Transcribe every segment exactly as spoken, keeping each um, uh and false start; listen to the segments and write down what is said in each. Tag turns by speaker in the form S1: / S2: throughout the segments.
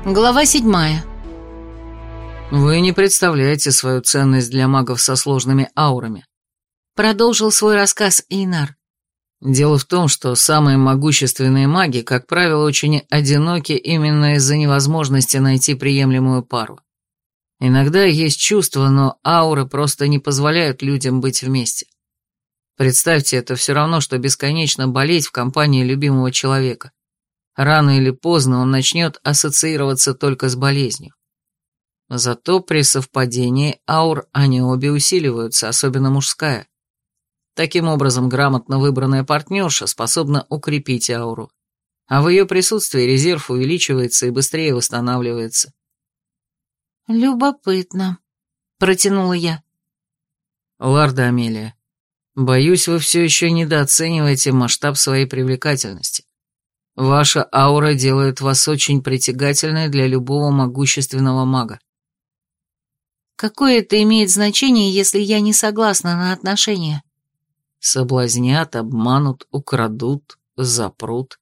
S1: Глава седьмая.
S2: «Вы не представляете свою ценность для магов со сложными аурами», —
S1: продолжил свой рассказ Эйнар.
S2: «Дело в том, что самые могущественные маги, как правило, очень одиноки именно из-за невозможности найти приемлемую пару. Иногда есть чувства, но ауры просто не позволяют людям быть вместе. Представьте, это все равно, что бесконечно болеть в компании любимого человека. Рано или поздно он начнет ассоциироваться только с болезнью. Зато при совпадении аур они обе усиливаются, особенно мужская. Таким образом, грамотно выбранная партнерша способна укрепить ауру, а в ее присутствии резерв увеличивается и быстрее восстанавливается».
S1: «Любопытно», — протянула я.
S2: «Ларда Амелия, боюсь, вы все еще недооцениваете масштаб своей привлекательности. Ваша аура делает вас очень притягательной для любого могущественного мага».
S1: «Какое это имеет значение, если я не согласна на отношения?»
S2: «Соблазнят, обманут, украдут, запрут».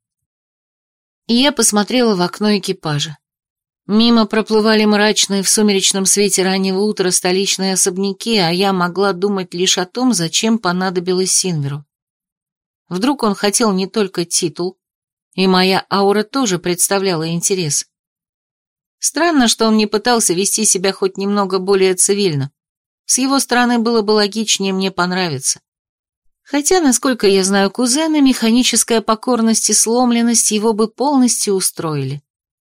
S1: И я посмотрела в окно экипажа. Мимо проплывали мрачные в сумеречном свете раннего утра столичные особняки, а я могла думать лишь о том, зачем понадобилось Синверу. Вдруг он хотел не только титул, и моя аура тоже представляла интерес. Странно, что он не пытался вести себя хоть немного более цивильно. С его стороны было бы логичнее мне понравиться. Хотя, насколько я знаю кузена, механическая покорность и сломленность его бы полностью устроили.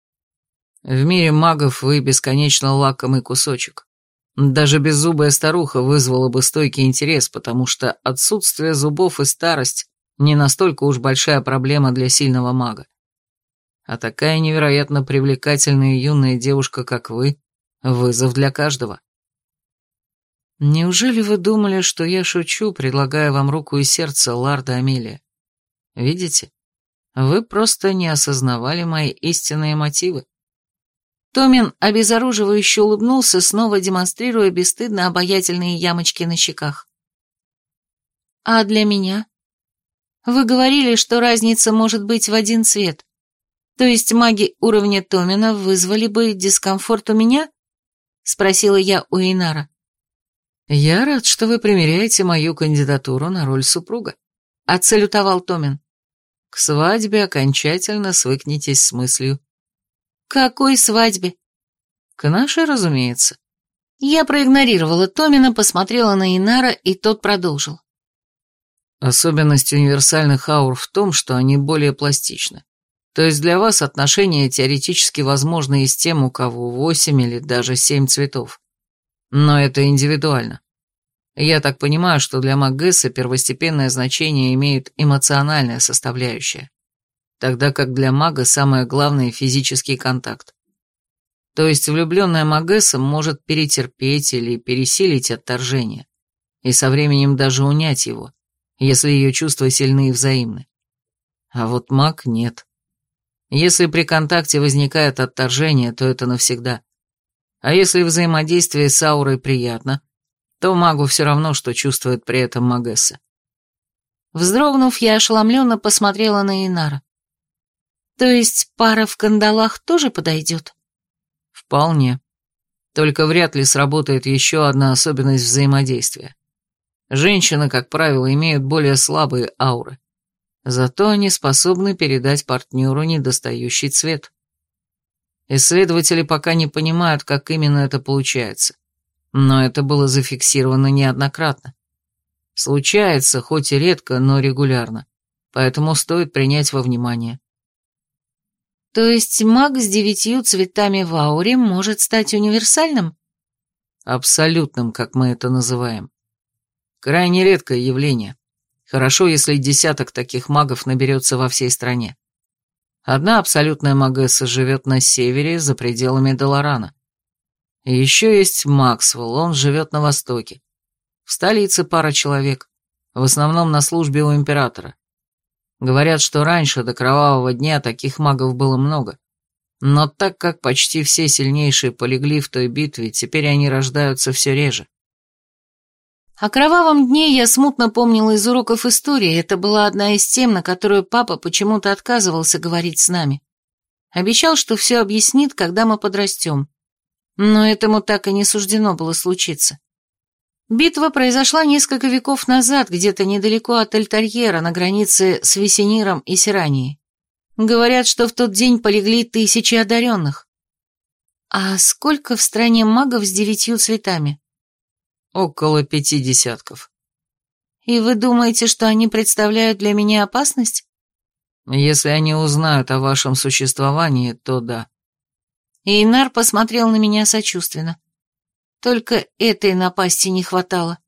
S2: В мире магов вы бесконечно лакомый кусочек. Даже беззубая старуха вызвала бы стойкий интерес, потому что отсутствие зубов и старость не настолько уж большая проблема для сильного мага. А такая невероятно привлекательная юная девушка, как вы, вызов для каждого. Неужели вы думали, что я шучу, предлагая вам руку и сердце, Ларда Амелия? Видите, вы просто не осознавали мои истинные мотивы.
S1: Томин обезоруживающе улыбнулся, снова демонстрируя бесстыдно обаятельные ямочки на щеках. «А для меня? Вы говорили, что разница может быть в один цвет. То есть маги уровня Томина вызвали бы дискомфорт у меня?» — спросила я у Эйнара.
S2: «Я рад, что вы примеряете мою кандидатуру на роль супруга», — отсалютовал Томин. «К свадьбе окончательно свыкнетесь с мыслью».
S1: «Какой свадьбе?»
S2: «К нашей, разумеется».
S1: Я проигнорировала Томина, посмотрела на Эйнара, и тот продолжил.
S2: «Особенность универсальных аур в том, что они более пластичны. То есть для вас отношения теоретически возможны и с тем, у кого восемь или даже семь цветов. Но это индивидуально. Я так понимаю, что для Магессы первостепенное значение имеет эмоциональная составляющая, тогда как для мага самое главное — физический контакт. То есть влюбленная Магесса может перетерпеть или пересилить отторжение, и со временем даже унять его, если ее чувства сильны и взаимны. А вот маг нет. Если при контакте возникает отторжение, то это навсегда. А если взаимодействие с аурой приятно, то магу все равно, что чувствует при этом Магесса.
S1: Вздрогнув, я ошеломленно посмотрела на Эйнара. «То есть пара в кандалах тоже подойдет?»
S2: «Вполне. Только вряд ли сработает еще одна особенность взаимодействия. Женщины, как правило, имеют более слабые ауры. Зато они способны передать партнеру недостающий цвет. Исследователи пока не понимают, как именно это получается, но это было зафиксировано неоднократно. Случается, хоть и редко, но регулярно, поэтому стоит принять во внимание».
S1: «То есть маг с девятью цветами в ауре может стать универсальным?»
S2: «Абсолютным, как мы это называем. Крайне редкое явление. Хорошо, если десяток таких магов наберется во всей стране. Одна абсолютная магесса живет на севере, за пределами Долорана. И еще есть Максвелл, он живет на востоке. В столице пара человек, в основном на службе у императора. Говорят, что раньше, до кровавого дня, таких магов было много. Но так как почти все сильнейшие полегли в той битве, теперь они рождаются все реже».
S1: О кровавом дне я смутно помнила из уроков истории, это была одна из тем, на которую папа почему-то отказывался говорить с нами. Обещал, что все объяснит, когда мы подрастем. Но этому так и не суждено было случиться. Битва произошла несколько веков назад, где-то недалеко от Альтарьера, на границе с Весениром и Сиранией. Говорят, что в тот день полегли тысячи одаренных. А сколько в стране магов с девятью цветами?
S2: Около пяти десятков.
S1: И вы думаете, что они представляют для меня опасность?
S2: Если они узнают о вашем существовании, то да.
S1: Эйнар посмотрел на меня сочувственно. Только этой напасти не хватало.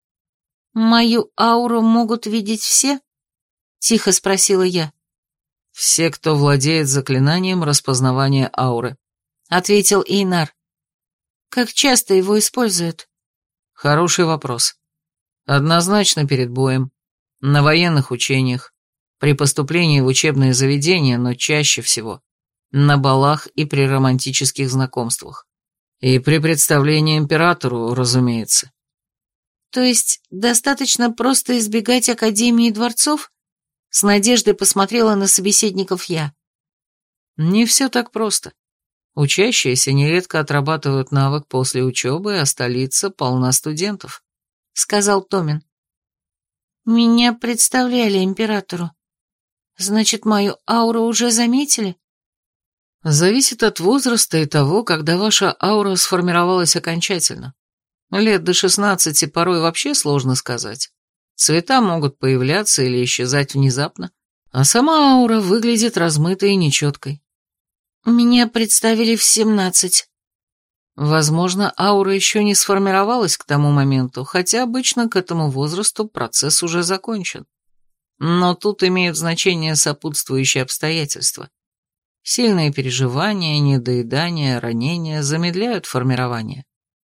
S1: «Мою ауру могут видеть все?» — тихо спросила я.
S2: «Все, кто владеет заклинанием распознавания ауры», — ответил Эйнар.
S1: «Как часто его используют?»
S2: «Хороший вопрос. Однозначно перед боем, на военных учениях, при поступлении в учебные заведения, но чаще всего на балах и при романтических знакомствах. И при представлении императору, разумеется».
S1: «То есть достаточно просто избегать академии и дворцов?» С надеждой посмотрела на собеседников я.
S2: «Не все так просто. Учащиеся нередко отрабатывают навык после учебы, а столица полна студентов», — сказал Томин.
S1: «Меня представляли императору. Значит, мою ауру уже заметили?»
S2: «Зависит от возраста и того, когда ваша аура сформировалась окончательно. Лет до шестнадцати порой вообще сложно сказать. Цвета могут появляться или исчезать внезапно, а сама аура выглядит размытой и нечеткой».
S1: «Меня представили в семнадцать».
S2: Возможно, аура еще не сформировалась к тому моменту, хотя обычно к этому возрасту процесс уже закончен. Но тут имеют значение сопутствующие обстоятельства. Сильные переживания, недоедание, ранения замедляют формирование.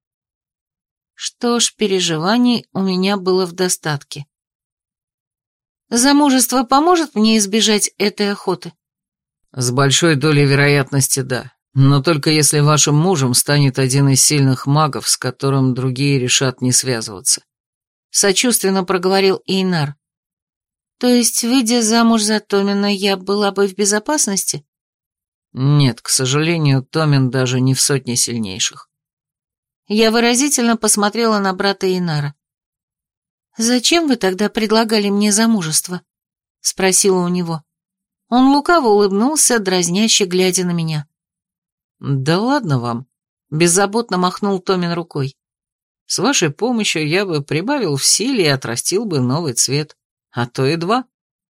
S1: Что ж, переживаний у меня было в достатке. Замужество поможет мне избежать этой охоты?
S2: С большой долей вероятности да, но только если вашим мужем станет один из сильных магов, с которым другие решат не связываться.
S1: Сочувственно проговорил Эйнар. То есть, выйдя замуж за Томина, я была бы в безопасности?
S2: Нет, к сожалению, Томин даже не в сотне сильнейших.
S1: Я выразительно посмотрела на брата Эйнара. «Зачем вы тогда предлагали мне замужество?» — спросила у него. Он лукаво улыбнулся, дразняще глядя на меня.
S2: «Да ладно вам», — беззаботно махнул Томин рукой. «С вашей помощью я бы прибавил в силе и отрастил бы новый цвет, а то и два».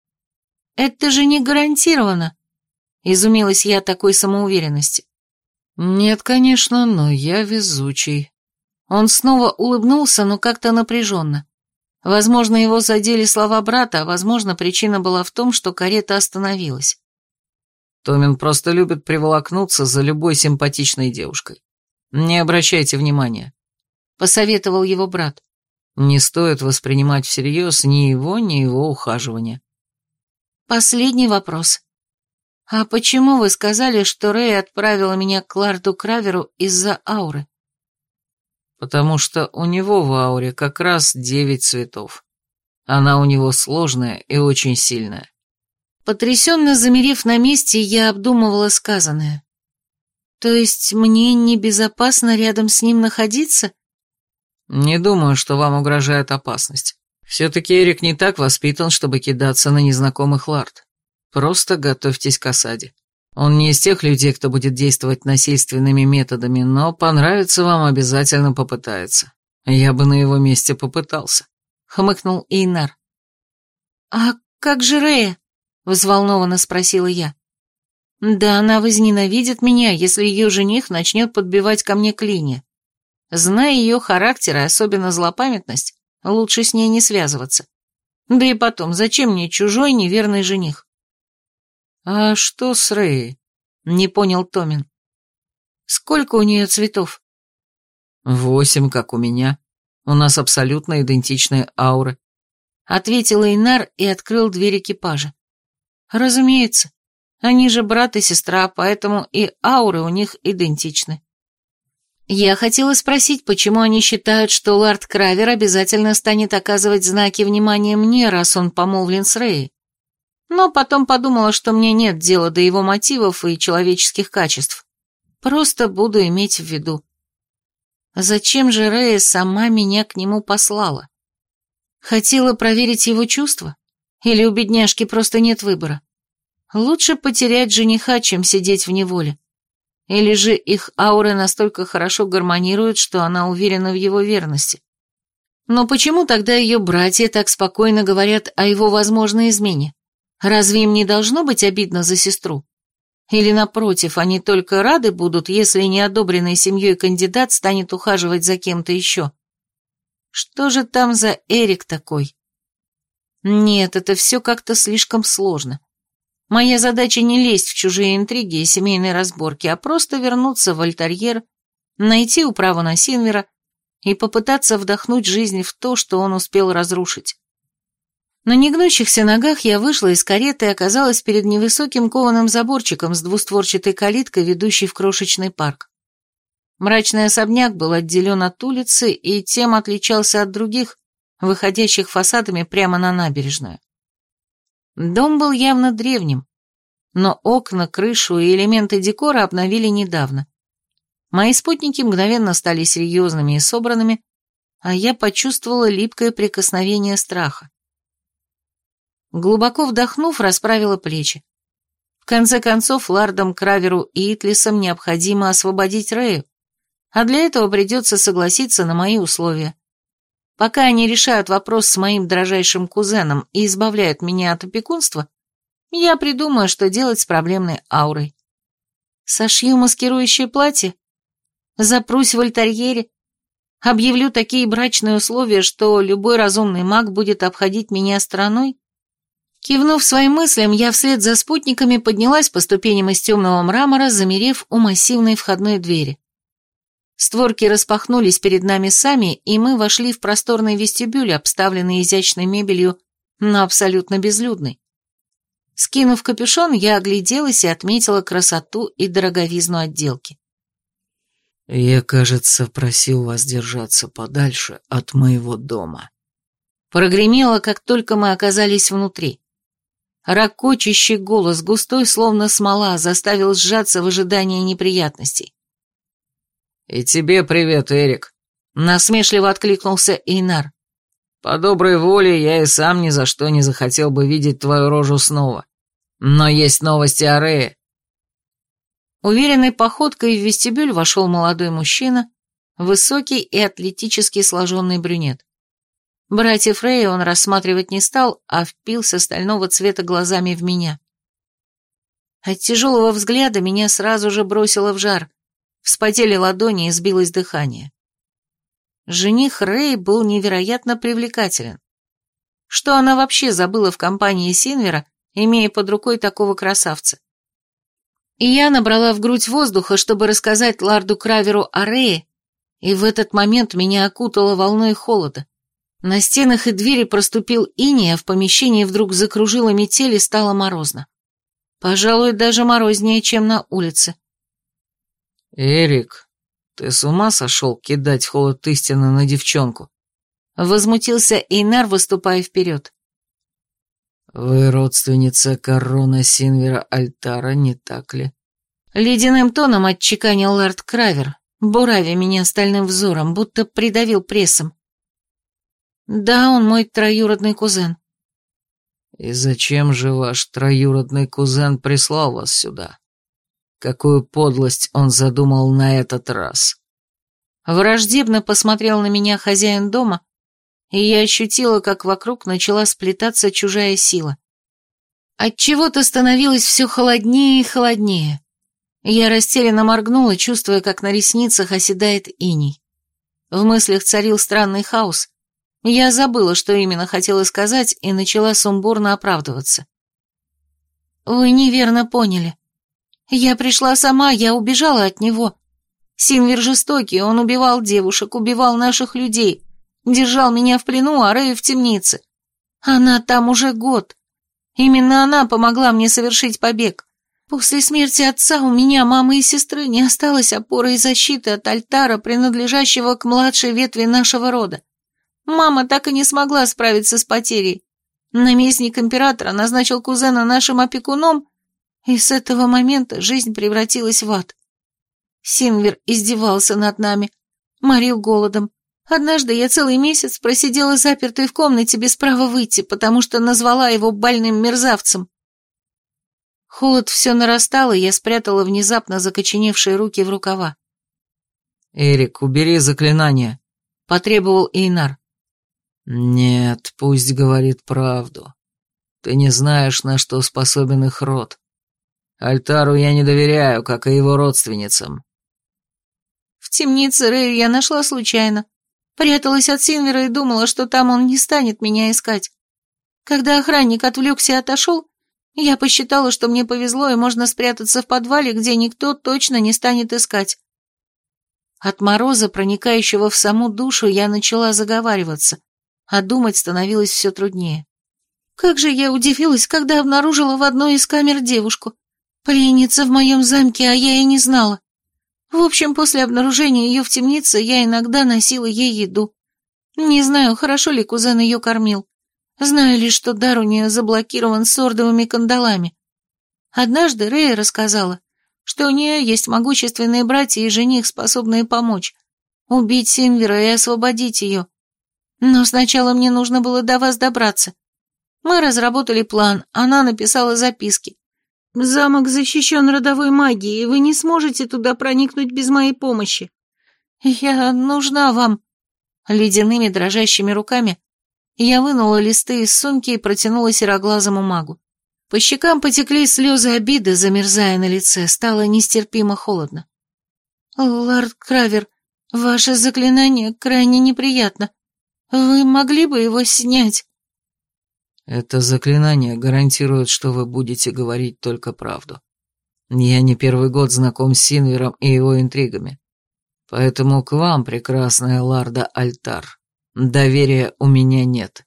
S1: «Это же не гарантированно», — изумилась я такой самоуверенности.
S2: «Нет, конечно, но я везучий».
S1: Он снова улыбнулся, но как-то напряженно. Возможно, его задели слова брата, а возможно, причина была в том, что карета остановилась.
S2: Томин просто любит приволокнуться за любой симпатичной девушкой. Не обращайте внимания, — посоветовал его брат. Не стоит воспринимать всерьез ни его, ни его ухаживания.
S1: Последний вопрос. «А почему вы сказали, что Рэй отправила меня к Ларду Краверу из-за ауры?»
S2: «Потому что у него в ауре как раз девять цветов. Она у него сложная и очень сильная».
S1: Потрясенно замерев на месте, я обдумывала сказанное. «То есть мне небезопасно рядом с ним находиться?»
S2: «Не думаю, что вам угрожает опасность. Все-таки Эрик не так воспитан, чтобы кидаться на незнакомых Лард. Просто готовьтесь к осаде. Он не из тех людей, кто будет действовать насильственными методами, но понравится вам обязательно попытается. Я бы на его месте попытался», — хмыкнул Эйнар.
S1: «А как же Рэя?» — взволнованно спросила я. «Да она возненавидит меня, если ее жених начнет подбивать ко мне клинья. Зная ее характер и особенно злопамятность, лучше с ней не связываться. Да и потом, зачем мне чужой неверный жених?»
S2: «А что с Рэй?» — не понял Томин.
S1: «Сколько у нее цветов?»
S2: «Восемь, как у меня. У нас абсолютно идентичные ауры», —
S1: ответил Эйнар и открыл дверь экипажа. «Разумеется, они же брат и сестра, поэтому и ауры у них идентичны». Я хотела спросить, почему они считают, что Лард Кравер обязательно станет оказывать знаки внимания мне, раз он помолвлен с Рэй. Но потом подумала, что мне нет дела до его мотивов и человеческих качеств. Просто буду иметь в виду. Зачем же Рея сама меня к нему послала? Хотела проверить его чувства? Или у бедняжки просто нет выбора? Лучше потерять жениха, чем сидеть в неволе. Или же их ауры настолько хорошо гармонируют, что она уверена в его верности. Но почему тогда ее братья так спокойно говорят о его возможной измене? Разве им не должно быть обидно за сестру? Или, напротив, они только рады будут, если неодобренный семьей кандидат станет ухаживать за кем-то еще? Что же там за Эрик такой? Нет, это все как-то слишком сложно. Моя задача не лезть в чужие интриги и семейные разборки, а просто вернуться в Альтарьер, найти управу на Синвера и попытаться вдохнуть жизнь в то, что он успел разрушить. На негнущихся ногах я вышла из кареты и оказалась перед невысоким кованым заборчиком с двустворчатой калиткой, ведущей в крошечный парк. Мрачный особняк был отделен от улицы и тем отличался от других, выходящих фасадами прямо на набережную. Дом был явно древним, но окна, крышу и элементы декора обновили недавно. Мои спутники мгновенно стали серьезными и собранными, а я почувствовала липкое прикосновение страха. Глубоко вдохнув, расправила плечи. В конце концов, лордам Краверу и Итлисам необходимо освободить Рею, а для этого придется согласиться на мои условия. Пока они решают вопрос с моим дрожайшим кузеном и избавляют меня от опекунства, я придумаю, что делать с проблемной аурой. Сошью маскирующее платье? Запрусь в альтарьере? Объявлю такие брачные условия, что любой разумный маг будет обходить меня стороной? Кивнув своим мыслям, я вслед за спутниками поднялась по ступеням из темного мрамора, замерев у массивной входной двери. Створки распахнулись перед нами сами, и мы вошли в просторный вестибюль, обставленный изящной мебелью, но абсолютно безлюдный. Скинув капюшон, я огляделась и отметила красоту и дороговизну отделки.
S2: «Я, кажется, просил вас держаться подальше от моего дома».
S1: Прогремело, как только мы оказались внутри. Рокочущий голос, густой, словно смола, заставил сжаться в ожидании неприятностей.
S2: «И тебе привет, Эрик», — насмешливо откликнулся Эйнар. «По доброй воле я и сам ни за что не захотел бы видеть твою рожу снова. Но есть новости о Рее».
S1: Уверенной походкой в вестибюль вошел молодой мужчина, высокий и атлетически сложенный брюнет. Братьев Рея он рассматривать не стал, а впился стального цвета глазами в меня. От тяжелого взгляда меня сразу же бросило в жар, вспотели ладони и сбилось дыхание. Жених Рэй был невероятно привлекателен. Что она вообще забыла в компании Синвера, имея под рукой такого красавца? И я набрала в грудь воздуха, чтобы рассказать лорду Краверу о Рее, и в этот момент меня окутало волной холода. На стенах и двери проступил иней, а в помещении вдруг закружила метель и стало морозно. Пожалуй, даже морознее, чем на улице.
S2: «Эрик, ты с ума сошел кидать холод истины на девчонку?»
S1: Возмутился Эйнар, выступая вперед.
S2: «Вы родственница Корона Синвера Альтара, не так ли?»
S1: Ледяным тоном отчеканил лорд Кравер, буравя меня стальным взором, будто придавил прессом. «Да, он мой троюродный кузен».
S2: «И зачем же ваш троюродный кузен прислал вас сюда? Какую подлость он задумал на этот раз?»
S1: Враждебно посмотрел на меня хозяин дома, и я ощутила, как вокруг начала сплетаться чужая сила. Отчего-то становилось все холоднее и холоднее. Я растерянно моргнула, чувствуя, как на ресницах оседает иней. В мыслях царил странный хаос. Я забыла, что именно хотела сказать, и начала сумбурно оправдываться. «Вы неверно поняли. Я пришла сама, я убежала от него. Синвер жестокий, он убивал девушек, убивал наших людей, держал меня в плену, а Рэю в темнице. Она там уже год. Именно она помогла мне совершить побег. После смерти отца у меня, мамы и сестры не осталось опоры и защиты от альтара, принадлежащего к младшей ветви нашего рода. Мама так и не смогла справиться с потерей. Наместник императора назначил кузена нашим опекуном, и с этого момента жизнь превратилась в ад. Синвер издевался над нами, морил голодом. Однажды я целый месяц просидела запертой в комнате без права выйти, потому что назвала его больным мерзавцем. Холод все нарастал, и я спрятала внезапно закоченевшие руки в рукава.
S2: «Эрик, убери заклинание», — потребовал Эйнар. «Нет, пусть говорит правду. Ты не знаешь, на что способен их род. Альтару я не доверяю, как и его родственницам».
S1: В темнице Рэю я нашла случайно. Пряталась от Синвера и думала, что там он не станет меня искать. Когда охранник отвлекся и отошел, я посчитала, что мне повезло и можно спрятаться в подвале, где никто точно не станет искать. От мороза, проникающего в саму душу, я начала заговариваться, а думать становилось все труднее. Как же я удивилась, когда обнаружила в одной из камер девушку. Пленница в моем замке, а я и не знала. В общем, после обнаружения ее в темнице я иногда носила ей еду. Не знаю, хорошо ли кузен ее кормил. Знаю лишь, что дар у нее заблокирован сордовыми кандалами. Однажды Рэя рассказала, что у нее есть могущественные братья и жених, способные помочь, убить Синвера и освободить ее. Но сначала мне нужно было до вас добраться. Мы разработали план, она написала записки. Замок защищен родовой магией, и вы не сможете туда проникнуть без моей помощи. Я нужна вам. Ледяными дрожащими руками я вынула листы из сумки и протянула сероглазому магу. По щекам потекли слезы обиды, замерзая на лице, стало нестерпимо холодно. «Лорд Кравер, ваше заклинание крайне неприятно. Вы могли бы его снять?»
S2: «Это заклинание гарантирует, что вы будете говорить только правду. Я не первый год знаком с Синвером и его интригами. Поэтому к вам, прекрасная Ларда Альтар, доверия у меня нет».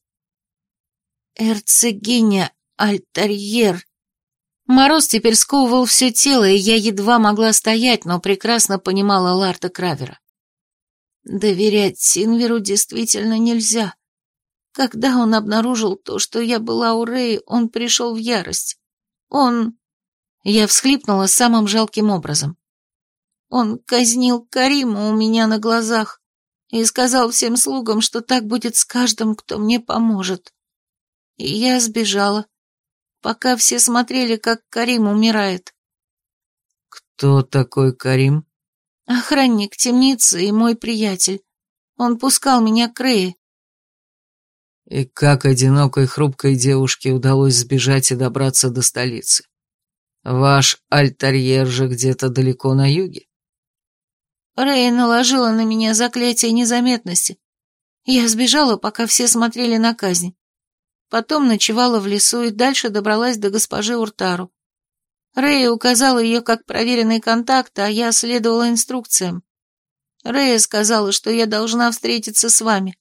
S1: «Эрцегиня Альтарьер». Мороз теперь сковывал все тело, и я едва могла стоять, но прекрасно понимала Ларда Кравера. Доверять Синверу действительно нельзя. Когда он обнаружил то, что я была у Рэи, он пришел в ярость. Он... Я всхлипнула самым жалким образом. Он казнил Кариму у меня на глазах и сказал всем слугам, что так будет с каждым, кто мне поможет. И я сбежала, пока все смотрели, как Карим умирает.
S2: «Кто такой Карим?»
S1: «Охранник темницы и мой приятель. Он пускал меня к Рее».
S2: «И как одинокой хрупкой девушке удалось сбежать и добраться до столицы? Ваш Альтарьер же где-то далеко на юге?»
S1: Рея наложила на меня заклятие незаметности. Я сбежала, пока все смотрели на казнь. Потом ночевала в лесу и дальше добралась до госпожи Уртару. Рея указала ее как проверенный контакт, а я следовала инструкциям. Рея сказала, что я должна встретиться с вами.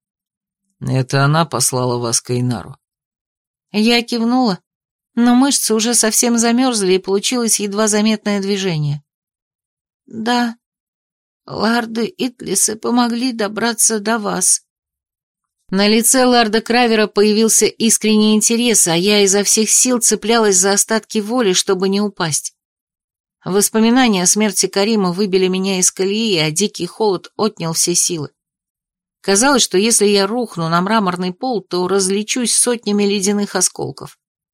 S2: «Это она послала вас к Эйнару?»
S1: Я кивнула, но мышцы уже совсем замерзли, и получилось едва заметное движение. «Да, ларды Итлисы помогли добраться до вас». На лице лорда Кравера появился искренний интерес, а я изо всех сил цеплялась за остатки воли, чтобы не упасть. Воспоминания о смерти Карима выбили меня из колеи, а дикий холод отнял все силы. Казалось, что если я рухну на мраморный пол, то разлечусь сотнями ледяных осколков.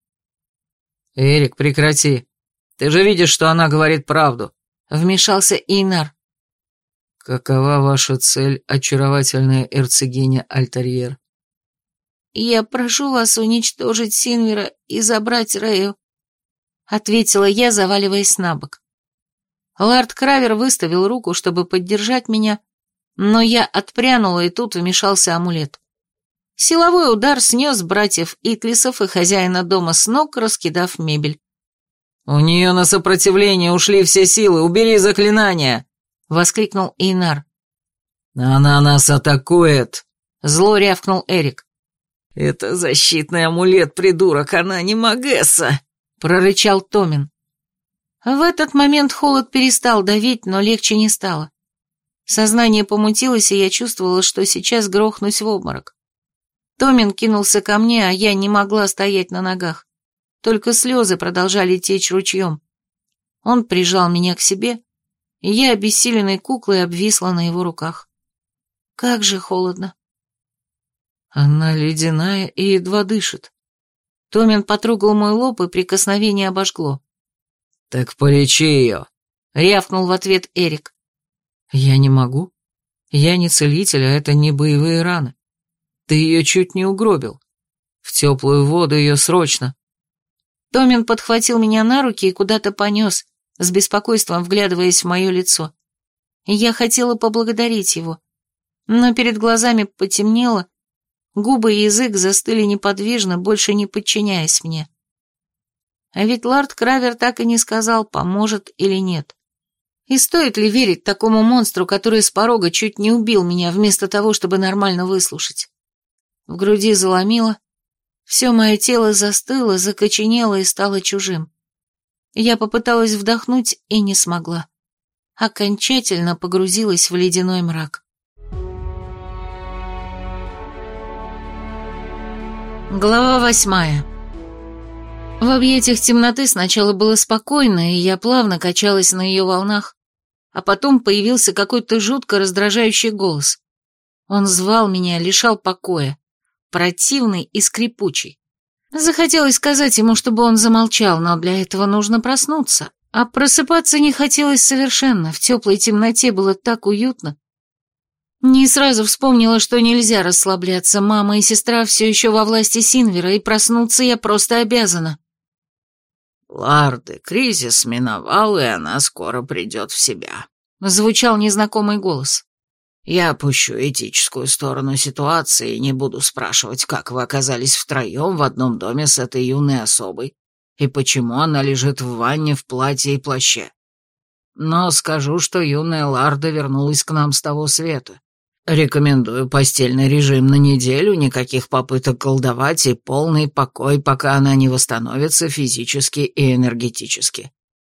S2: «Эрик, прекрати. Ты же видишь, что она говорит правду»,
S1: — вмешался Эйнар.
S2: «Какова ваша цель, очаровательная эрцегиня Альтарьер?»
S1: «Я прошу вас уничтожить Синвера и забрать Рэю», — ответила я, заваливаясь на бок. Лорд Кравер выставил руку, чтобы поддержать меня, но я отпрянула, и тут вмешался амулет. Силовой удар снес братьев Итлисов и хозяина дома с ног, раскидав мебель.
S2: «У нее на сопротивление ушли все силы, убери заклинание!» — воскликнул Эйнар. «Она нас атакует!» — зло рявкнул Эрик. «Это защитный амулет, придурок, она не Магесса!» — прорычал Томин.
S1: В этот момент холод перестал давить, но легче не стало. Сознание помутилось, и я чувствовала, что сейчас грохнусь в обморок. Томин кинулся ко мне, а я не могла стоять на ногах. Только слезы продолжали течь ручьем. Он прижал меня к себе, и я обессиленной куклой обвисла на его руках. Как же холодно. Она ледяная и едва дышит. Томин потрогал мой лоб, и прикосновение обожгло.
S2: «Так полечи ее», — рявкнул в ответ Эрик. «Я не могу. Я не целитель, а это не боевые раны. Ты ее чуть не угробил. В теплую воду ее срочно».
S1: Томин подхватил меня на руки и куда-то понес, с беспокойством вглядываясь в мое лицо. Я хотела поблагодарить его, но перед глазами потемнело, губы и язык застыли неподвижно, больше не подчиняясь мне. А ведь лорд Кравер так и не сказал, поможет или нет. И стоит ли верить такому монстру, который с порога чуть не убил меня, вместо того, чтобы нормально выслушать? В груди заломило, все мое тело застыло, закоченело и стало чужим. Я попыталась вдохнуть и не смогла. Окончательно погрузилась в ледяной мрак. Глава восьмая. В объятиях темноты сначала было спокойно, и я плавно качалась на ее волнах, а потом появился какой-то жутко раздражающий голос. Он звал меня, лишал покоя, противный и скрипучий. Захотелось сказать ему, чтобы он замолчал, но для этого нужно проснуться, а просыпаться не хотелось совершенно, в теплой темноте было так уютно. Не сразу вспомнила, что нельзя расслабляться, мама и сестра все еще во власти Синвера, и проснуться я просто обязана.
S3: «Ларды, кризис миновал, и она скоро придет в себя», —
S1: звучал незнакомый голос.
S3: «Я опущу этическую сторону ситуации и не буду спрашивать, как вы оказались втроем в одном доме с этой юной особой, и почему она лежит в ванне в платье и плаще. Но скажу, что юная Ларда вернулась к нам с того света. Рекомендую постельный режим на неделю, никаких попыток колдовать и полный покой, пока она не восстановится физически и энергетически».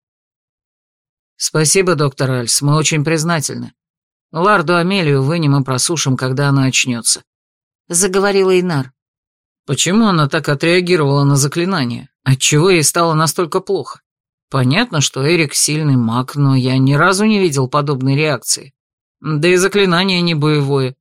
S2: «Спасибо, доктор Альс, мы очень признательны. Ларду Амелию вынем и просушим, когда она очнется», — заговорила Инар. «Почему она так отреагировала на заклинание? Отчего ей стало настолько плохо? Понятно, что Эрик сильный маг, но я ни разу не видел подобной реакции. Да и заклинание не боевое».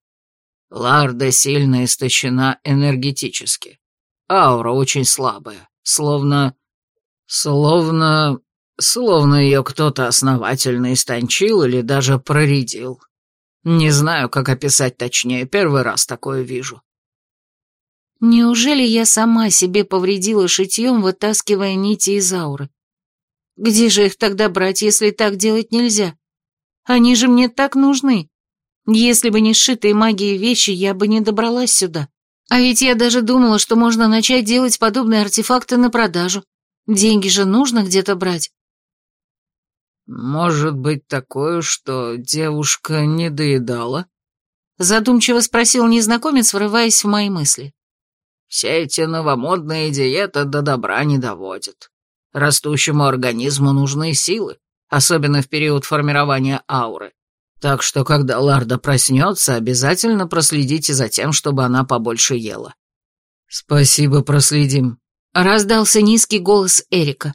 S3: «Ларда сильно истощена энергетически. Аура очень слабая, словно... словно... словно ее кто-то основательно истончил или даже проредил. Не знаю, как описать точнее, первый раз такое вижу».
S1: Неужели я сама себе повредила шитьем, вытаскивая нити из ауры? Где же их тогда брать, если так делать нельзя? Они же мне так нужны. Если бы не сшитые магией вещи, я бы не добралась сюда. А ведь я даже думала, что можно начать делать подобные артефакты на продажу. Деньги же нужно где-то брать.
S3: «Может быть такое, что девушка не доедала?»
S1: Задумчиво спросил незнакомец, врываясь в мои мысли.
S3: «Все эти новомодные диеты до добра не доводят. Растущему организму нужны силы, особенно в период формирования ауры. Так что, когда Ларда проснется, обязательно проследите за тем, чтобы она побольше ела».
S2: «Спасибо, проследим», —
S1: раздался низкий голос Эрика.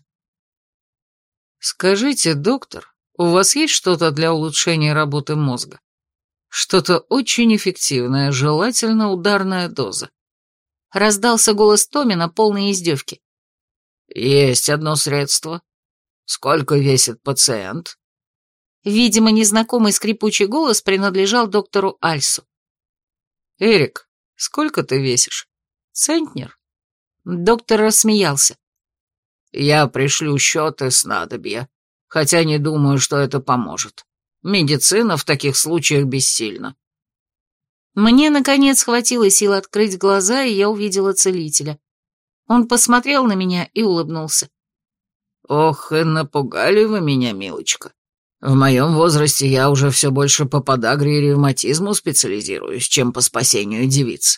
S2: «Скажите, доктор, у вас есть что-то для улучшения работы мозга? Что-то очень эффективное, желательно ударная доза».
S1: Раздался голос Томина, полный издевки.
S3: «Есть одно средство. Сколько весит пациент?»
S1: Видимо, незнакомый скрипучий голос принадлежал доктору Альсу.
S2: «Эрик, сколько ты весишь? Центнер?»
S1: Доктор рассмеялся.
S3: «Я пришлю счеты снадобья, хотя не думаю, что это поможет. Медицина в таких случаях бессильна».
S1: Мне, наконец, хватило сил открыть глаза, и я увидела целителя. Он посмотрел на меня и улыбнулся.
S3: «Ох, и напугали вы меня, милочка. В моем возрасте я уже все больше по подагре и ревматизму специализируюсь, чем по спасению девиц».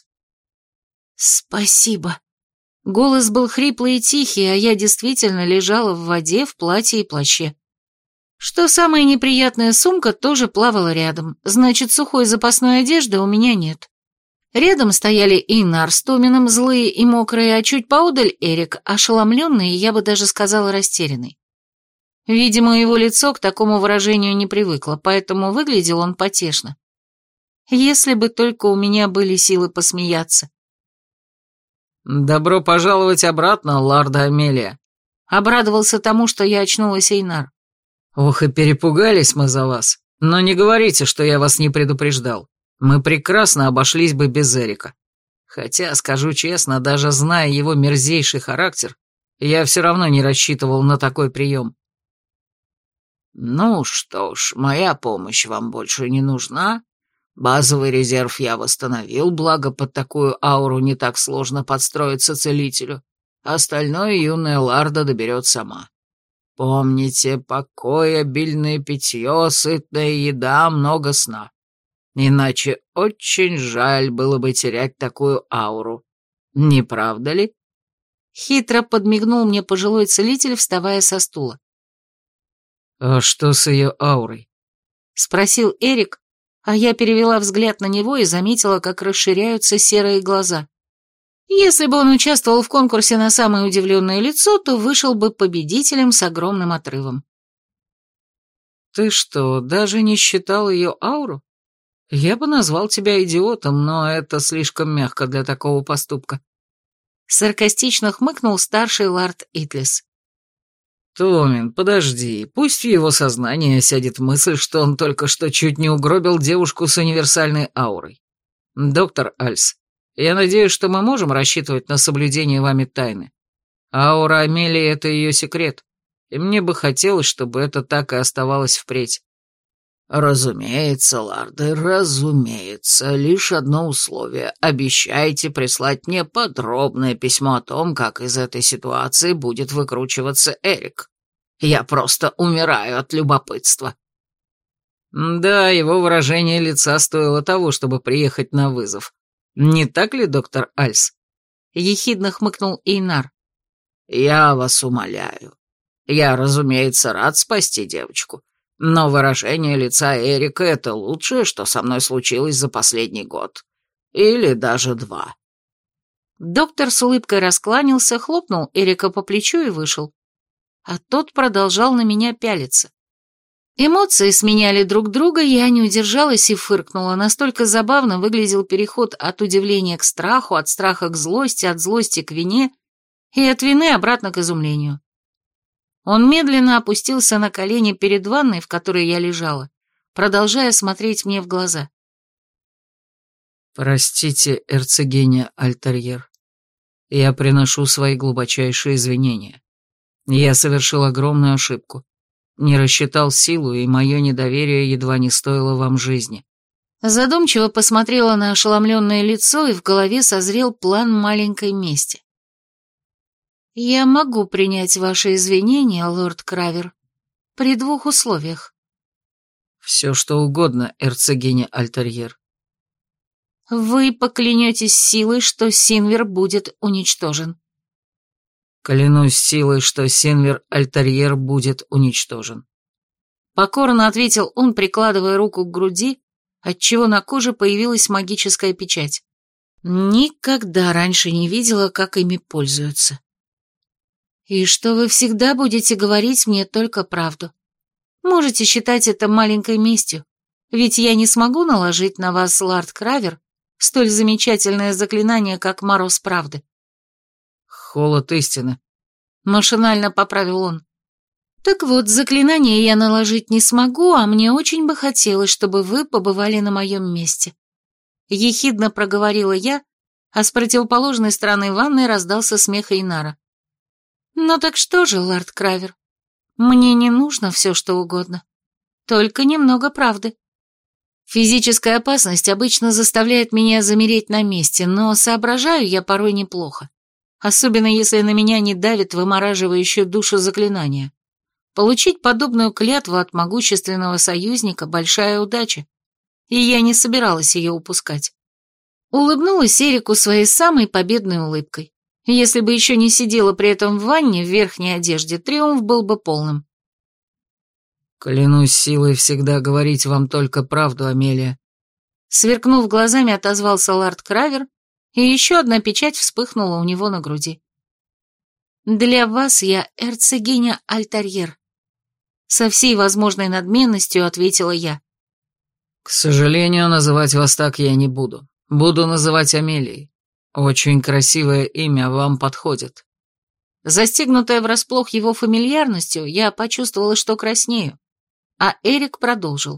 S1: «Спасибо». Голос был хриплый и тихий, а я действительно лежала в воде в платье и плаще. Что самое неприятное, сумка тоже плавала рядом, значит, сухой запасной одежды у меня нет. Рядом стояли Эйнар с Томином, злые и мокрые, а чуть поодаль Эрик, ошеломленный и, я бы даже сказала, растерянный. Видимо, его лицо к такому выражению не привыкло, поэтому выглядел он потешно. Если бы только у меня были силы посмеяться.
S2: «Добро пожаловать обратно, лорда Амелия», —
S1: обрадовался тому, что я очнулась, Эйнар.
S2: «Ох, и перепугались мы за вас. Но не говорите, что я вас не предупреждал. Мы прекрасно обошлись бы без Эрика. Хотя, скажу честно, даже зная его мерзейший характер, я все равно не рассчитывал на такой прием».
S3: «Ну что ж, моя помощь вам больше не нужна. Базовый резерв я восстановил, благо под такую ауру не так сложно подстроиться целителю. Остальное юная Ларда доберет сама. Помните, покой, обильное питье, сытная еда, много сна. Иначе очень жаль было бы терять такую ауру. Не правда ли?»
S1: Хитро подмигнул мне пожилой целитель, вставая со стула.
S2: «А что с ее аурой?»
S1: — спросил Эрик, а я перевела взгляд на него и заметила, как расширяются серые глаза. Если бы он участвовал в конкурсе на самое удивленное лицо, то вышел бы победителем с огромным отрывом.
S2: «Ты что, даже не считал ее ауру? Я бы назвал тебя идиотом, но это слишком мягко для такого поступка».
S1: Саркастично хмыкнул старший лорд Итлис.
S2: «Томин, подожди, пусть в его сознание сядет мысль, что он только что чуть не угробил девушку с универсальной аурой. Доктор Альс, я надеюсь, что мы можем рассчитывать на соблюдение вами тайны. Аура Амелии — это ее секрет, и мне бы хотелось, чтобы это так и оставалось впредь».
S3: «Разумеется, лорды, разумеется. Лишь одно условие. Обещайте прислать мне подробное письмо о том, как из этой ситуации будет выкручиваться Эрик. Я просто умираю от любопытства».
S2: Да, его выражение лица стоило того, чтобы приехать на вызов. Не так ли, доктор Альс?
S1: Ехидно хмыкнул Эйнар.
S3: «Я вас умоляю. Я, разумеется, рад спасти девочку. Но выражение лица Эрика — это лучшее, что со мной случилось за последний год. Или даже два».
S1: Доктор с улыбкой раскланялся, хлопнул Эрика по плечу и вышел. А тот продолжал на меня пялиться. Эмоции сменяли друг друга, я не удержалась и фыркнула. Настолько забавно выглядел переход от удивления к страху, от страха к злости, от злости к вине и от вины обратно к изумлению. Он медленно опустился на колени перед ванной, в которой я лежала, продолжая смотреть мне в глаза.
S2: «Простите, эрцогиня Альтерьер, я приношу свои глубочайшие извинения. Я совершил огромную ошибку, не рассчитал силу, и мое недоверие едва не стоило вам жизни».
S1: Задумчиво посмотрела на ошеломленное лицо, и в голове созрел план маленькой мести. «Я могу принять ваши извинения, лорд Кравер, при двух условиях».
S2: «Все, что угодно, эрцогиня Альтерьер».
S1: «Вы поклянетесь силой, что Синвер будет уничтожен».
S2: «Клянусь силой, что Синвер Альтерьер будет уничтожен».
S1: Покорно ответил он, прикладывая руку к груди, отчего на коже появилась магическая печать. Никогда раньше не видела, как ими пользуются. «И что вы всегда будете говорить мне только правду. Можете считать это маленькой местью, ведь я не смогу наложить на вас, лорд Кравер, столь замечательное заклинание, как мороз правды».
S2: «Холод истины»,
S1: — машинально поправил он. «Так вот, заклинание я наложить не смогу, а мне очень бы хотелось, чтобы вы побывали на моем месте». Ехидно проговорила я, а с противоположной стороны ванной раздался смех Эйнара. «Ну так что же, лорд Кравер, мне не нужно все, что угодно, только немного правды. Физическая опасность обычно заставляет меня замереть на месте, но соображаю я порой неплохо, особенно если на меня не давит вымораживающее душу заклинание. Получить подобную клятву от могущественного союзника – большая удача, и я не собиралась ее упускать». Улыбнулась Эрику своей самой победной улыбкой. Если бы еще не сидела при этом в ванне в верхней одежде, триумф был бы полным.
S2: «Клянусь силой всегда говорить вам только правду, Амелия.
S1: Сверкнув глазами, отозвался лорд Кравер, и еще одна печать вспыхнула у него на груди. «Для вас я эрцегиня Альтарьер», — со всей возможной надменностью ответила я.
S2: «К сожалению, называть вас так я не буду. Буду называть Амелией. Очень красивое имя вам подходит».
S1: Застигнутая врасплох его фамильярностью, я почувствовала, что краснею, а Эрик продолжил.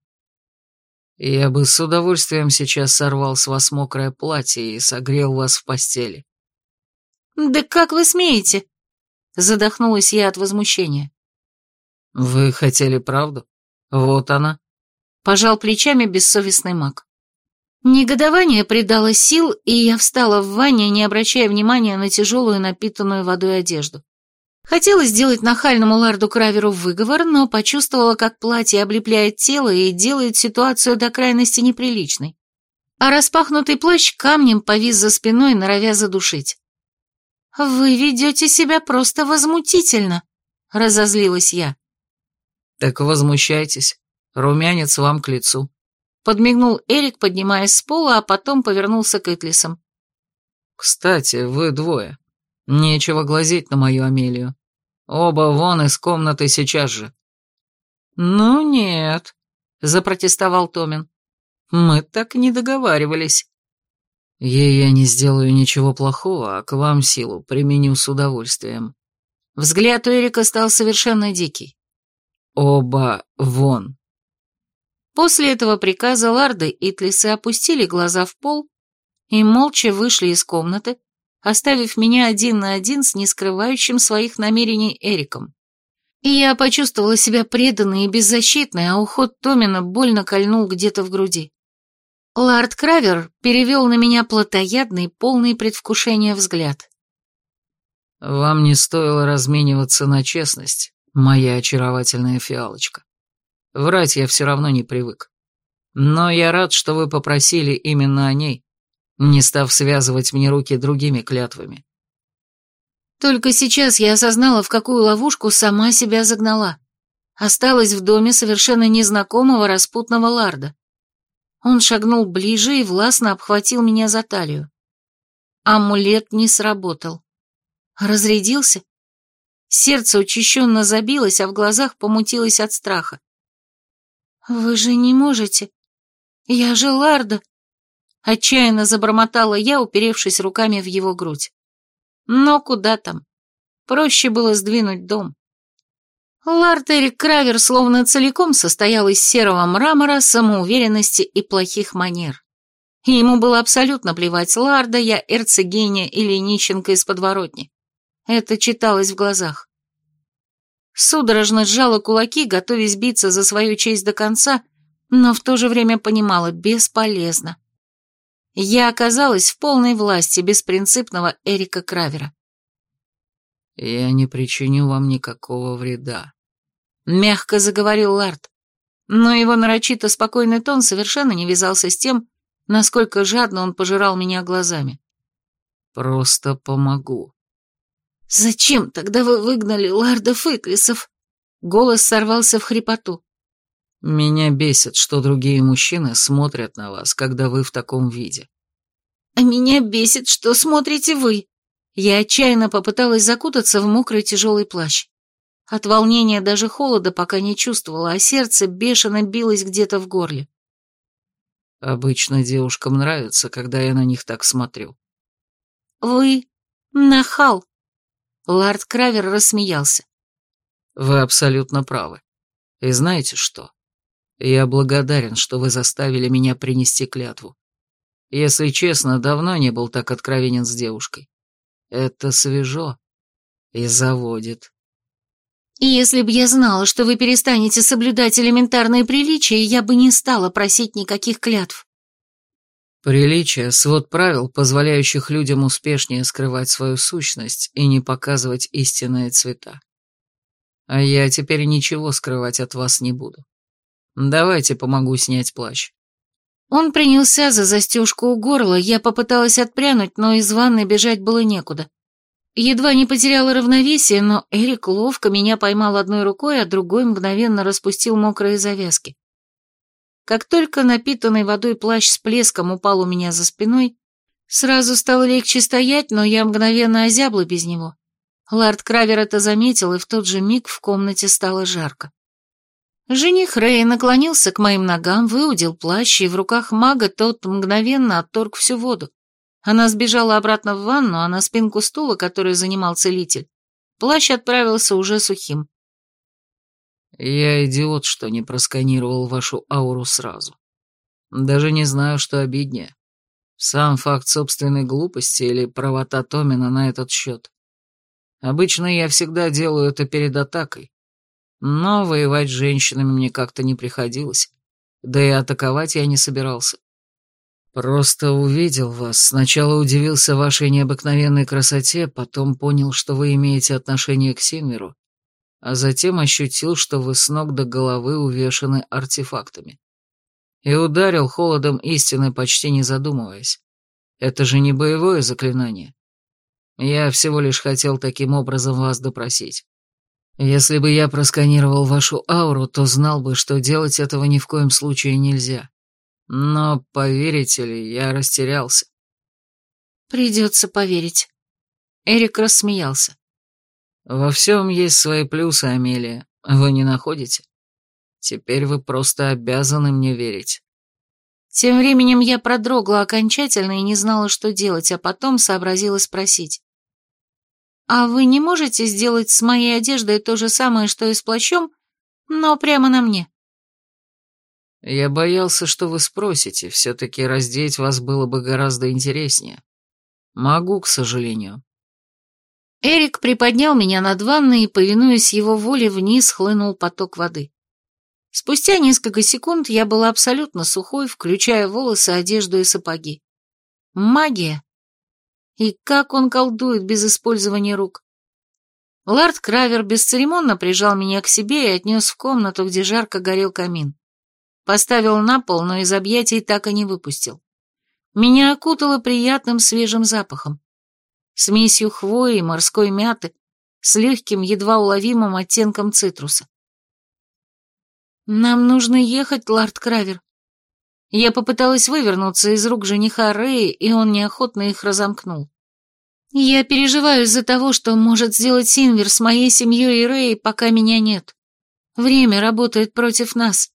S2: «Я бы с удовольствием сейчас сорвал с вас мокрое платье и согрел вас в постели».
S1: «Да как вы смеете?» — задохнулась я от возмущения.
S2: «Вы хотели правду? Вот она».
S1: Пожал плечами бессовестный маг. Негодование придало сил, и я встала в ванне, не обращая внимания на тяжелую напитанную водой одежду. Хотела сделать нахальному лорду Краверу выговор, но почувствовала, как платье облепляет тело и делает ситуацию до крайности неприличной. А распахнутый плащ камнем повис за спиной, норовя задушить. «Вы ведете себя просто возмутительно», — разозлилась я.
S2: «Так возмущайтесь. Румянец вам к лицу»,
S1: — подмигнул Эрик, поднимаясь с пола, а потом повернулся к Этлисам.
S2: «Кстати, вы двое. Нечего глазеть на мою Амелию. Оба вон из комнаты сейчас же».
S1: «Ну нет», — запротестовал Томин. «Мы так не договаривались».
S2: «Ей я не сделаю ничего плохого, а к вам силу применю с удовольствием».
S1: Взгляд у Эрика стал совершенно дикий.
S2: «Оба вон».
S1: После этого приказа лорды Итлисы опустили глаза в пол и молча вышли из комнаты, оставив меня один на один с нескрывающим своих намерений Эриком. И я почувствовала себя преданной и беззащитной, а уход Томина больно кольнул где-то в груди. Лорд Кравер перевел на меня плотоядный, полный предвкушения взгляд.
S2: «Вам не стоило размениваться на честность, моя очаровательная фиалочка. Врать я все равно не привык. Но я рад, что вы попросили именно о ней, не став связывать мне руки другими клятвами».
S1: Только сейчас я осознала, в какую ловушку сама себя загнала. Осталась в доме совершенно незнакомого распутного лорда. Он шагнул ближе и властно обхватил меня за талию. Амулет не сработал. Разрядился? Сердце учащенно забилось, а в глазах помутилось от страха. «Вы же не можете. Я же лорда!» Отчаянно забормотала я, уперевшись руками в его грудь. Но куда там? Проще было сдвинуть дом. Лорд Эрик Кравер словно целиком состоял из серого мрамора, самоуверенности и плохих манер. И ему было абсолютно плевать, лорда я, эрцегиня или нищенка из подворотни. Это читалось в глазах. Судорожно сжала кулаки, готовясь биться за свою честь до конца, но в то же время понимала, бесполезно. Я оказалась в полной власти беспринципного Эрика Кравера.
S2: «Я не причиню вам никакого вреда»,
S1: — мягко заговорил лорд, но его нарочито спокойный тон совершенно не вязался с тем, насколько жадно он пожирал меня глазами.
S2: «Просто помогу».
S1: «Зачем тогда вы выгнали лорда Фитлисов?» Голос сорвался в хрипоту.
S2: «Меня бесит, что другие мужчины смотрят на вас, когда вы в таком виде».
S1: «А меня бесит, что смотрите вы». Я отчаянно попыталась закутаться в мокрый тяжелый плащ. От волнения даже холода пока не чувствовала, а сердце бешено билось где-то в горле.
S2: «Обычно девушкам нравится, когда я на них так смотрю».
S1: «Вы нахал». Лорд Кравер рассмеялся.
S2: «Вы абсолютно правы. И знаете что? Я благодарен, что вы заставили меня принести клятву. Если честно, давно не был так откровенен с девушкой. Это свежо и заводит».
S1: И если бы я знала, что вы перестанете соблюдать элементарные приличия, я бы не стала просить никаких клятв.
S2: Приличие — свод правил, позволяющих людям успешнее скрывать свою сущность и не показывать истинные цвета. А я теперь ничего скрывать от вас не буду. Давайте помогу снять плащ.
S1: Он принялся за застежку у горла, я попыталась отпрянуть, но из ванной бежать было некуда. Едва не потеряла равновесие, но Эрик ловко меня поймал одной рукой, а другой мгновенно распустил мокрые завязки. Как только напитанный водой плащ с плеском упал у меня за спиной, сразу стало легче стоять, но я мгновенно озябла без него. Лорд Кравер это заметил, и в тот же миг в комнате стало жарко. Жених Рэй наклонился к моим ногам, выудил плащ, и в руках мага тот мгновенно отторг всю воду. Она сбежала обратно в ванну, а на спинку стула, который занимал целитель, плащ отправился уже сухим.
S2: Я идиот, что не просканировал вашу ауру сразу. Даже не знаю, что обиднее. Сам факт собственной глупости или правота Томина на этот счет. Обычно я всегда делаю это перед атакой. Но воевать с женщинами мне как-то не приходилось, да и атаковать я не собирался. Просто увидел вас, сначала удивился вашей необыкновенной красоте, потом понял, что вы имеете отношение к Синверу, а затем ощутил, что вы с ног до головы увешаны артефактами. И ударил холодом истины, почти не задумываясь. Это же не боевое заклинание. Я всего лишь хотел таким образом вас допросить. Если бы я просканировал вашу ауру, то знал бы, что делать этого ни в коем случае нельзя. Но, поверите ли, я растерялся.
S1: Придется поверить. Эрик рассмеялся.
S2: Во всем есть свои плюсы, Амелия. Вы не находите? Теперь вы просто обязаны мне верить.
S1: Тем временем я продрогла окончательно и не знала, что делать, а потом сообразила спросить. «А вы не можете сделать с моей одеждой то же самое, что и с плащом, но прямо на мне?»
S2: Я боялся, что вы спросите, все-таки раздеть вас было бы гораздо интереснее. Могу, к сожалению.
S1: Эрик приподнял меня над ванной, и, повинуясь его воле, вниз хлынул поток воды. Спустя несколько секунд я была абсолютно сухой, включая волосы, одежду и сапоги. Магия! И как он колдует без использования рук. Лорд Кравер бесцеремонно прижал меня к себе и отнес в комнату, где жарко горел камин. Поставил на пол, но из объятий так и не выпустил. Меня окутало приятным свежим запахом. Смесью хвои и морской мяты с легким, едва уловимым оттенком цитруса. «Нам нужно ехать, лорд Кравер». Я попыталась вывернуться из рук жениха Рэя, и он неохотно их разомкнул. «Я переживаю из-за того, что может сделать Синвер с моей семьей и Рэй, пока меня нет. Время работает против нас».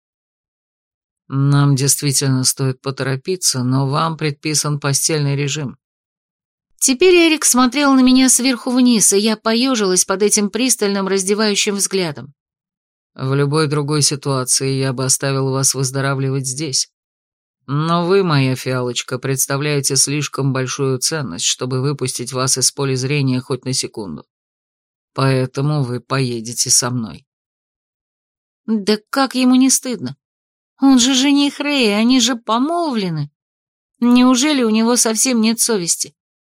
S2: Нам действительно стоит поторопиться, но вам предписан постельный режим.
S1: Теперь Эрик смотрел на меня сверху вниз, и я поежилась под этим пристальным раздевающим взглядом.
S2: В любой другой ситуации я бы оставил вас выздоравливать здесь. Но вы, моя фиалочка, представляете слишком большую ценность, чтобы выпустить вас из поля зрения хоть на секунду. Поэтому вы поедете со мной.
S1: Да как ему не стыдно? Он же жених Рэя, они же помолвлены. Неужели у него совсем нет совести?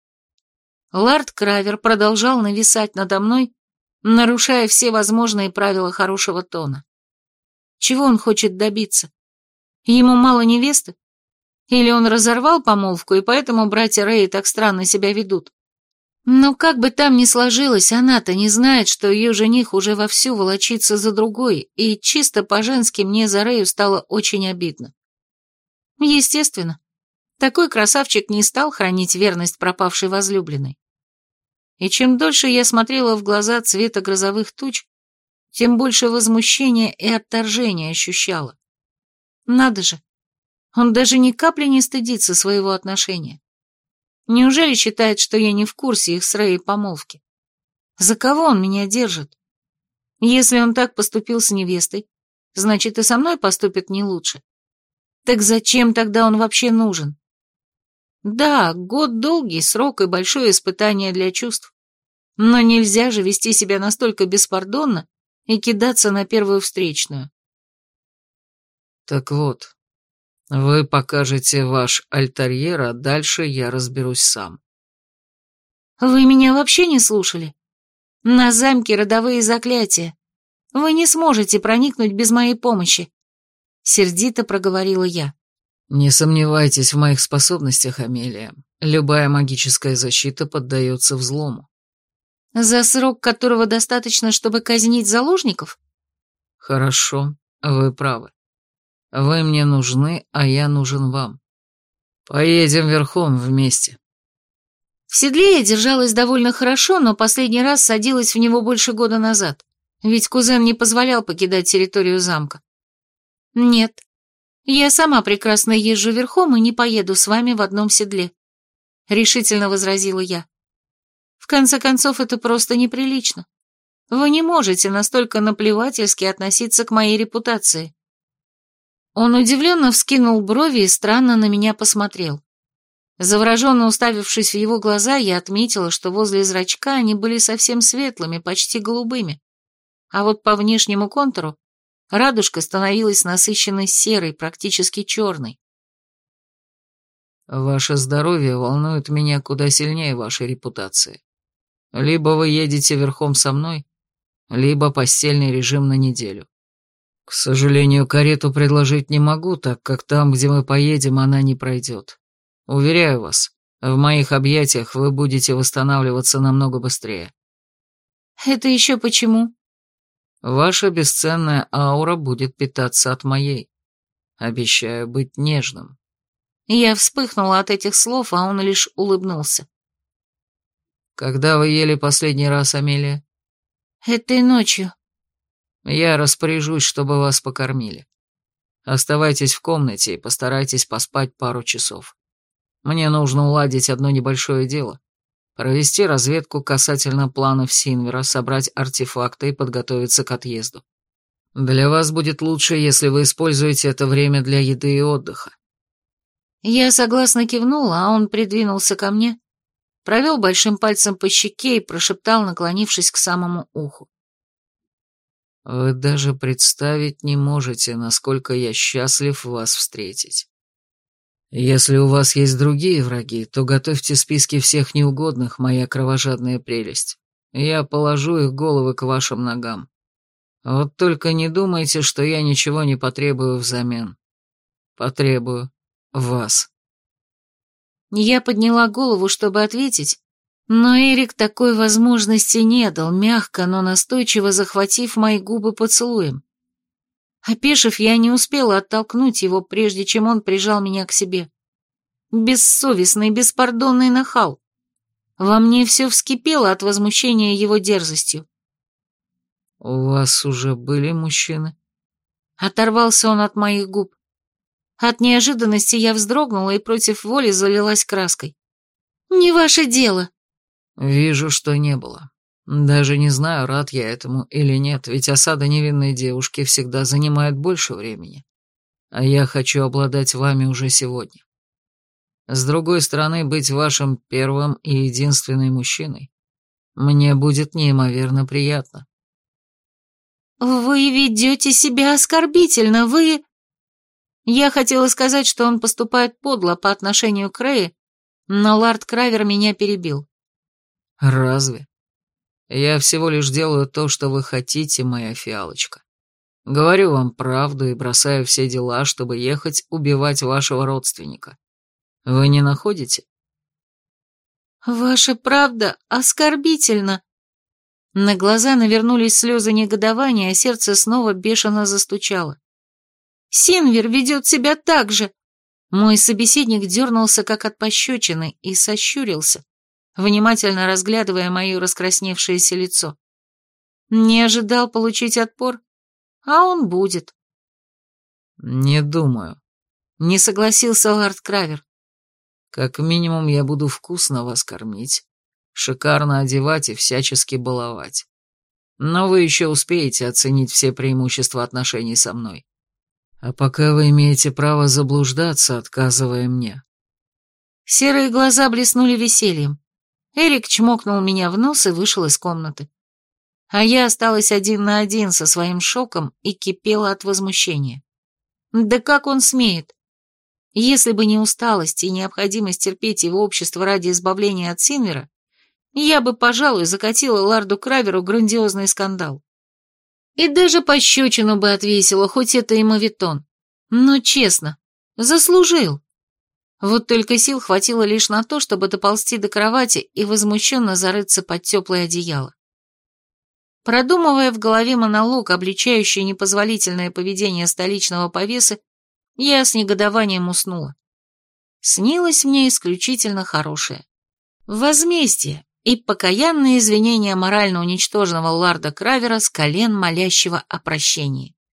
S1: Лорд Кравер продолжал нависать надо мной, нарушая все возможные правила хорошего тона. Чего он хочет добиться? Ему мало невесты? Или он разорвал помолвку, и поэтому братья Рэи так странно себя ведут? Но как бы там ни сложилось, она-то не знает, что ее жених уже вовсю волочится за другой, и чисто по-женски мне за Рэю стало очень обидно. Естественно, такой красавчик не стал хранить верность пропавшей возлюбленной. И чем дольше я смотрела в глаза цвета грозовых туч, тем больше возмущения и отторжения ощущала. Надо же, он даже ни капли не стыдится своего отношения. Неужели считает, что я не в курсе их с Рэей помолвки? За кого он меня держит? Если он так поступил с невестой, значит и со мной поступит не лучше. Так зачем тогда он вообще нужен? Да, год долгий срок и большое испытание для чувств. Но нельзя же вести себя настолько беспардонно и кидаться на первую встречную.
S2: Так вот, вы покажете ваш альтерьер, а дальше я разберусь сам.
S1: Вы меня вообще не слушали? На замке родовые заклятия. Вы не сможете проникнуть без моей помощи. Сердито проговорила я.
S2: Не сомневайтесь в моих способностях, Амелия. Любая магическая защита поддается взлому.
S1: За срок которого достаточно, чтобы казнить заложников?
S2: Хорошо, вы правы. Вы мне нужны, а я нужен вам. Поедем верхом вместе.
S1: В седле я держалась довольно хорошо, но последний раз садилась в него больше года назад, ведь кузен не позволял покидать территорию замка. Нет, я сама прекрасно езжу верхом и не поеду с вами в одном седле, решительно возразила я. В конце концов, это просто неприлично. Вы не можете настолько наплевательски относиться к моей репутации. Он удивленно вскинул брови и странно на меня посмотрел. Завороженно уставившись в его глаза, я отметила, что возле зрачка они были совсем светлыми, почти голубыми, а вот по внешнему контуру радужка становилась насыщенной серой, практически черной.
S2: Ваше здоровье волнует меня куда сильнее вашей репутации. Либо вы едете верхом со мной, либо постельный режим на неделю. К сожалению, карету предложить не могу, так как там, где мы поедем, она не пройдет. Уверяю вас, в моих объятиях вы будете восстанавливаться намного быстрее.
S1: Это еще почему?
S2: Ваша бесценная аура будет питаться от моей. Обещаю быть нежным.
S1: Я вспыхнула от этих слов, а он лишь улыбнулся.
S2: Когда вы ели последний раз, Амелия?
S1: Этой ночью.
S2: Я распоряжусь, чтобы вас покормили. Оставайтесь в комнате и постарайтесь поспать пару часов. Мне нужно уладить одно небольшое дело. Провести разведку касательно планов Синвера, собрать артефакты и подготовиться к отъезду. Для вас будет лучше, если вы используете это время для еды и отдыха.
S1: Я согласно кивнула, а он придвинулся ко мне, провел большим пальцем по щеке и прошептал, наклонившись к самому уху.
S2: Вы даже представить не можете, насколько я счастлив вас встретить. Если у вас есть другие враги, то готовьте списки всех неугодных, моя кровожадная прелесть. Я положу их головы к вашим ногам. Вот только не думайте, что я ничего не потребую взамен. Потребую вас.
S1: Я подняла голову, чтобы ответить, но Эрик такой возможности не дал, мягко, но настойчиво захватив мои губы поцелуем. Опешив, я не успела оттолкнуть его, прежде чем он прижал меня к себе. Бессовестный, беспардонный нахал. Во мне все вскипело от возмущения его дерзостью.
S2: «У вас уже были мужчины?»
S1: Оторвался он от моих губ. От неожиданности я вздрогнула и против воли залилась краской. «Не ваше дело».
S2: «Вижу, что не было. Даже не знаю, рад я этому или нет, ведь осада невинной девушки всегда занимает больше времени. А я хочу обладать вами уже сегодня. С другой стороны, быть вашим первым и единственным мужчиной мне будет неимоверно приятно».
S1: «Вы ведете себя оскорбительно, вы...» Я хотела сказать, что он поступает подло по отношению к Рее, но лорд Кравер меня перебил.
S2: «Разве? Я всего лишь делаю то, что вы хотите, моя фиалочка. Говорю вам правду и бросаю все дела, чтобы ехать убивать вашего родственника. Вы не находите?»
S1: «Ваша правда оскорбительна». На глаза навернулись слезы негодования, а сердце снова бешено застучало. «Синвер ведет себя так же!» Мой собеседник дернулся, как от пощечины, и сощурился, внимательно разглядывая мое раскрасневшееся лицо. Не ожидал получить отпор, а он будет.
S2: «Не думаю»,
S1: — не согласился лорд Кравер.
S2: «Как минимум я буду вкусно вас кормить, шикарно одевать и всячески баловать. Но вы еще успеете оценить все преимущества отношений со мной. А пока вы имеете право заблуждаться, отказывая мне».
S1: Серые глаза блеснули весельем. Эрик чмокнул меня в нос и вышел из комнаты. А я осталась один на один со своим шоком и кипела от возмущения. Да как он смеет? Если бы не усталость и необходимость терпеть его общество ради избавления от Синвера, я бы, пожалуй, закатила лорду Краверу грандиозный скандал. И даже пощечину бы отвесила, хоть это и моветон. Но честно, заслужил. Вот только сил хватило лишь на то, чтобы доползти до кровати и возмущенно зарыться под теплое одеяло. Продумывая в голове монолог, обличающий непозволительное поведение столичного повесы, Я с негодованием уснула. Снилось мне исключительно хорошее. Возмездие и покаянные извинения морально уничтоженного лорда Кравера с колен, молящего о прощении.